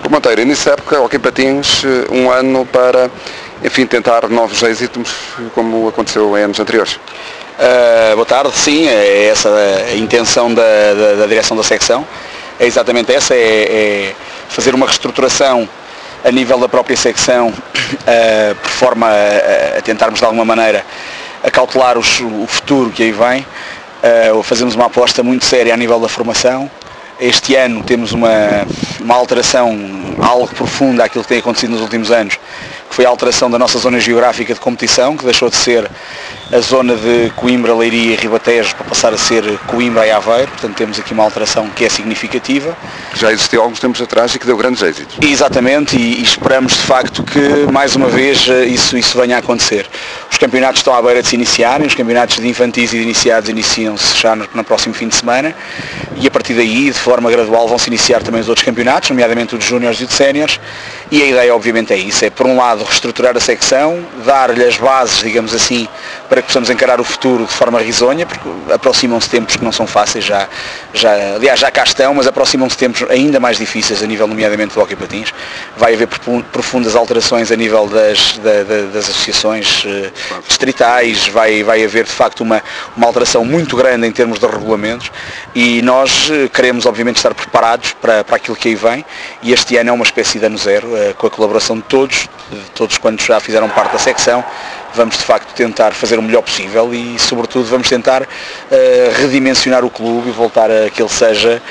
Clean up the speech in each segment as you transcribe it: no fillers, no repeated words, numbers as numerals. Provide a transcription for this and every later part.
Marco Monteiro, início da época, Hóquei Patins, um ano para, enfim, tentar novos êxitos, como aconteceu em anos anteriores. Boa tarde, sim, é essa a intenção da direção da secção, é exatamente essa, é fazer uma reestruturação a nível da própria secção, por forma a tentarmos de alguma maneira acautelar o futuro que aí vem. Fazemos uma aposta muito séria a nível da formação. Este ano temos uma alteração algo profunda àquilo que tem acontecido nos últimos anos, que foi a alteração da nossa zona geográfica de competição, que deixou de ser a zona de Coimbra, Leiria e Ribatejo para passar a ser Coimbra e Aveiro. Portanto, temos aqui uma alteração que é significativa. Que já existiu há alguns tempos atrás e que deu grandes êxitos. Exatamente, e esperamos de facto que mais uma vez isso venha a acontecer. Os campeonatos estão à beira de se iniciarem, os campeonatos de infantis e de iniciados iniciam-se já no próximo fim de semana, e a partir daí, de forma gradual, vão se iniciar também os outros campeonatos, nomeadamente o de júniores e o de séniores, e a ideia obviamente é isso, é por um lado reestruturar a secção, dar-lhe as bases, digamos assim, para que possamos encarar o futuro de forma risonha, porque aproximam-se tempos que não são fáceis, aliás já cá estão, mas aproximam-se tempos ainda mais difíceis a nível nomeadamente do hóquei patins. Vai haver profundas alterações a nível das associações distritais, vai haver de facto uma alteração muito grande em termos de regulamentos, e nós queremos obviamente estar preparados para aquilo que aí vem, e este ano é uma espécie de ano zero, com a colaboração de todos quantos já fizeram parte da secção. Vamos de facto tentar fazer o melhor possível e sobretudo vamos tentar redimensionar o clube e voltar a que ele seja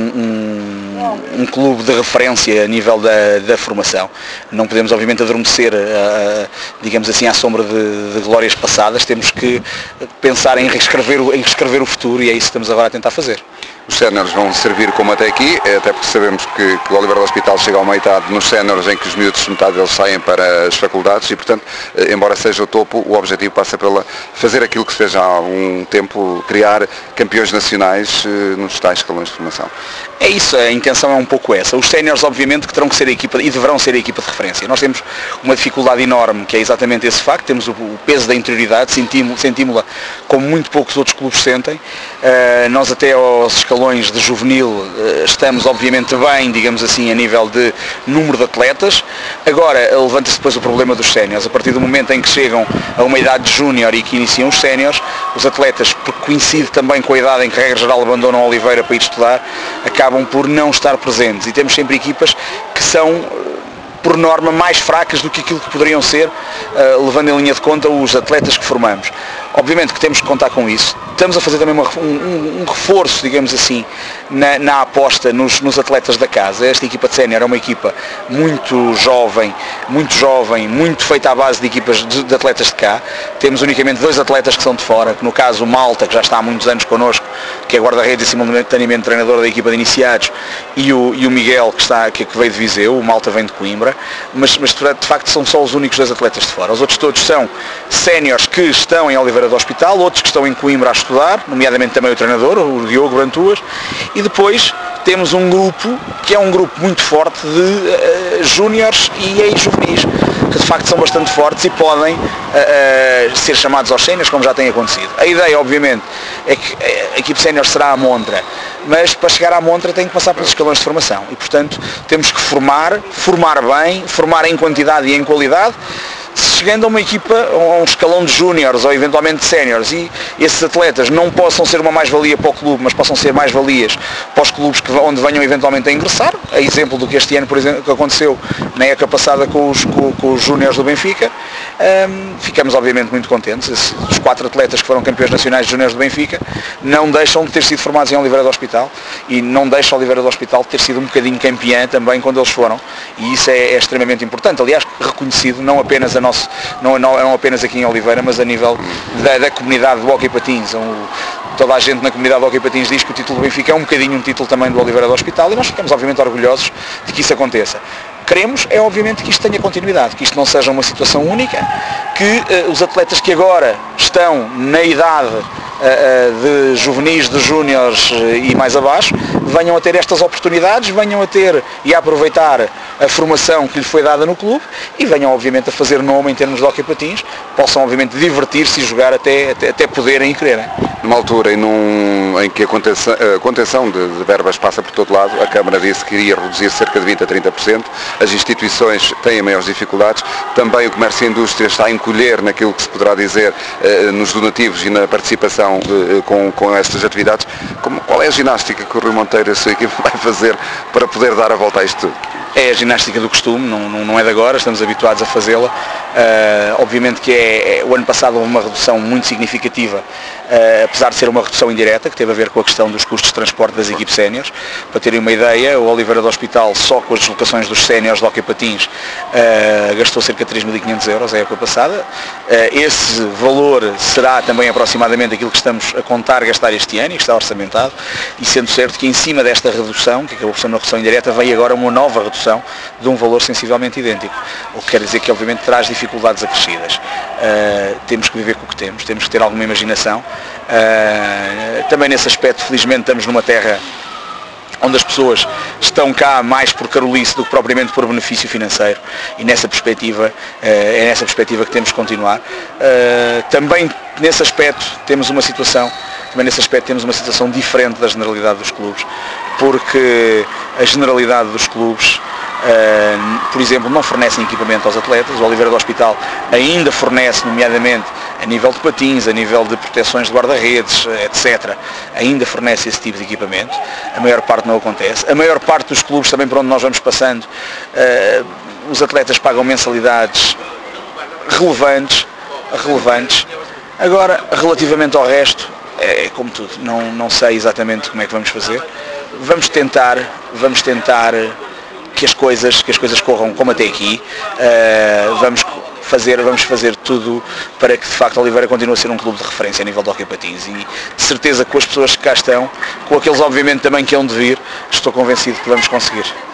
um clube de referência a nível da formação. Não podemos obviamente adormecer, digamos assim, à sombra de glórias passadas, temos que pensar em reescrever o futuro, e é isso que estamos agora a tentar fazer. Os séniores vão servir como até aqui, até porque sabemos que o Oliveira do Hospital chega ao meio idade nos séniores, em que os miúdos, metade deles saem para as faculdades, e portanto, embora seja o topo, o objetivo passa pela fazer aquilo que se fez há algum tempo, criar campeões nacionais nos tais escalões de formação. É isso, a intenção é um pouco essa. Os séniores obviamente que terão que ser a equipa e deverão ser a equipa de referência. Nós temos uma dificuldade enorme, que é exatamente esse facto, temos o peso da interioridade, sentimos-la como muito poucos outros clubes sentem. Nós até aos escalões de juvenil estamos obviamente bem, digamos assim, a nível de número de atletas. Agora levanta-se depois o problema dos séniores. A partir do momento em que chegam a uma idade de júnior e que iniciam os séniores, os atletas, porque coincide também com a idade em que a regra geral abandonam a Oliveira para ir estudar, acabam por não estar presentes, e temos sempre equipas que são por norma mais fracas do que aquilo que poderiam ser, levando em linha de conta os atletas que formamos. Obviamente que temos que contar com isso. Estamos a fazer também um reforço, digamos assim, na aposta nos atletas da casa. Esta equipa de sénior é uma equipa muito jovem, muito feita à base de equipas de atletas de cá. Temos unicamente 2 atletas que são de fora, que no caso o Malta, que já está há muitos anos connosco, que é guarda-redes e simultaneamente treinador da equipa de iniciados, e o Miguel, que veio de Viseu. O Malta vem de Coimbra, mas de facto são só os únicos 2 atletas de fora. Os outros todos são séniores que estão em Oliveira do Hospital, outros que estão em Coimbra a estudar, nomeadamente também o treinador, o Diogo Brantuas, e depois temos um grupo que é um grupo muito forte de júniores e ex-juvenis, que de facto são bastante fortes e podem ser chamados aos séniores, como já tem acontecido. A ideia, obviamente, é que a equipe sénior será a montra, mas para chegar à montra tem que passar pelos escalões de formação, e portanto temos que formar bem, formar em quantidade e em qualidade, chegando a uma equipa, a um escalão de júniores ou eventualmente de séniores, e esses atletas não possam ser uma mais-valia para o clube, mas possam ser mais-valias para os clubes onde venham eventualmente a ingressar, a exemplo do que este ano, por exemplo, que aconteceu na época passada com os júniores do Benfica. Ficamos obviamente muito contentes. Os 4 atletas que foram campeões nacionais de júniores do Benfica não deixam de ter sido formados em Oliveira do Hospital, e não deixa Oliveira do Hospital de ter sido um bocadinho campeã também quando eles foram, e isso é extremamente importante, aliás reconhecido não apenas não apenas aqui em Oliveira, mas a nível da comunidade do hóquei patins. Toda a gente na comunidade do hóquei patins diz que o título do Benfica é um bocadinho um título também do Oliveira do Hospital, e nós ficamos obviamente orgulhosos de que isso aconteça. Queremos é obviamente que isto tenha continuidade, que isto não seja uma situação única, que os atletas que agora estão na idade de juvenis, de júniores e mais abaixo, venham a ter estas oportunidades, venham a ter e a aproveitar a formação que lhe foi dada no clube, e venham obviamente a fazer nome em termos de hóquei patins, possam obviamente divertir-se e jogar até poderem e quererem. Numa altura e num em que a contenção de verbas passa por todo lado. A Câmara disse que iria reduzir cerca de 20% a 30%. As instituições têm maiores dificuldades. Também o comércio e a indústria está a encolher naquilo que se poderá dizer nos donativos e na participação com estas atividades. Qual é a ginástica que o Rui Monteiro e a sua equipe vai fazer para poder dar a volta a isto tudo? É a ginástica do costume, não é de agora, estamos habituados a fazê-la. Obviamente que o ano passado houve uma redução muito significativa, apesar de ser uma redução indireta, que teve a ver com a questão dos custos de transporte das equipes séniores. Para terem uma ideia, o Oliveira do Hospital, só com as deslocações dos séniores de hóquei patins, gastou cerca de 3.500 euros a época passada. Esse valor será também aproximadamente aquilo que estamos a contar gastar este ano, e que está orçamentado, e sendo certo que em cima desta redução, que acabou por ser uma redução indireta, vem agora uma nova redução de um valor sensivelmente idêntico, o que quer dizer que obviamente traz dificuldades acrescidas. Temos que viver com o que temos que ter alguma imaginação. Também nesse aspecto, felizmente, estamos numa terra onde as pessoas estão cá mais por carolice do que propriamente por benefício financeiro, e nessa perspectiva é nessa perspectiva que temos que continuar. Também nesse aspecto temos uma situação diferente da generalidade dos clubes, porque a generalidade dos clubes, por exemplo, não fornecem equipamento aos atletas. O Oliveira do Hospital ainda fornece, nomeadamente a nível de patins, a nível de proteções de guarda-redes, etc. Ainda fornece esse tipo de equipamento. A maior parte não acontece. A maior parte dos clubes, também por onde nós vamos passando, os atletas pagam mensalidades relevantes. Agora, relativamente ao resto, é como tudo, não sei exatamente como é que vamos fazer. Vamos tentar que as coisas corram como até aqui. Vamos fazer tudo para que de facto a Oliveira continue a ser um clube de referência a nível de hóquei patins, e de certeza que com as pessoas que cá estão, com aqueles obviamente também que hão de vir, estou convencido que vamos conseguir.